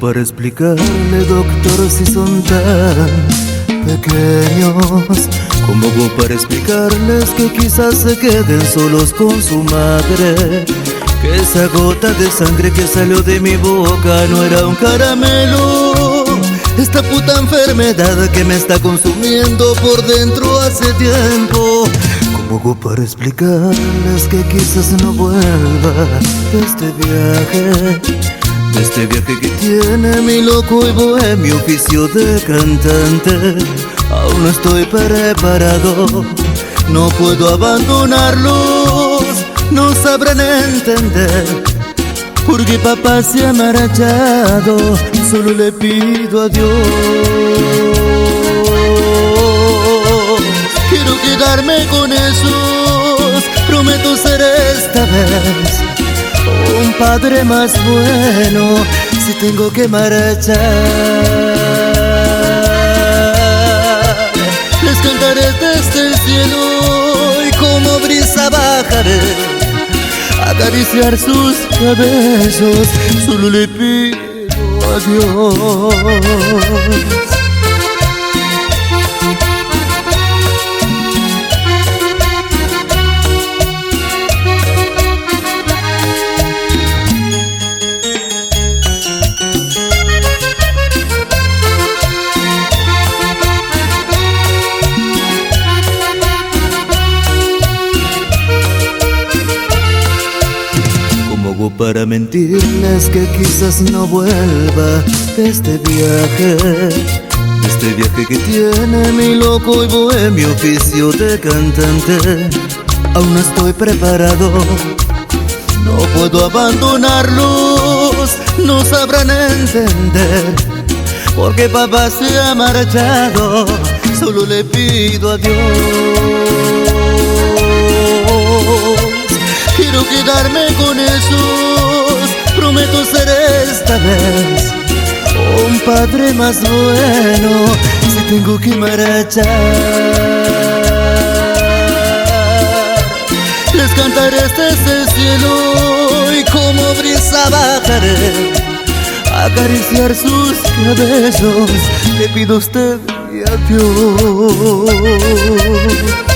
para explicarle, doctor, si son tan pequeños? ¿Cómo hago para explicarles que quizás se queden solos con su madre? Que esa gota de sangre que salió de mi boca no era un caramelo. Esta puta enfermedad que me está consumiendo por dentro hace tiempo. ¿Cómo hago para explicarles que quizás no vuelva de este viaje? De este viaje que tiene mi loco y bohemio oficio de cantante. Aún no estoy preparado, no puedo abandonarlos, no sabrán entender. Porque papá se ha marchado, solo le pido a Dios. Quiero quedarme con esos, prometo ser esta vez un padre más bueno si tengo que marchar. Les cantaré desde el cielo y como brisa bajaré acariciar sus cabellos, solo le pido a Dios. Para mentirles que quizás no vuelva de este viaje que tiene mi loco y bohemio oficio de cantante. Aún no estoy preparado, no puedo abandonarlos, no sabrán entender. Porque papá se ha marchado, solo le pido a Dios. Quiero quedarme con esos, prometo ser esta vez un padre más bueno si tengo que marchar. Les cantaré desde el cielo y como brisa bajaré acariciar sus cabellos. Le pido a usted y a Dios.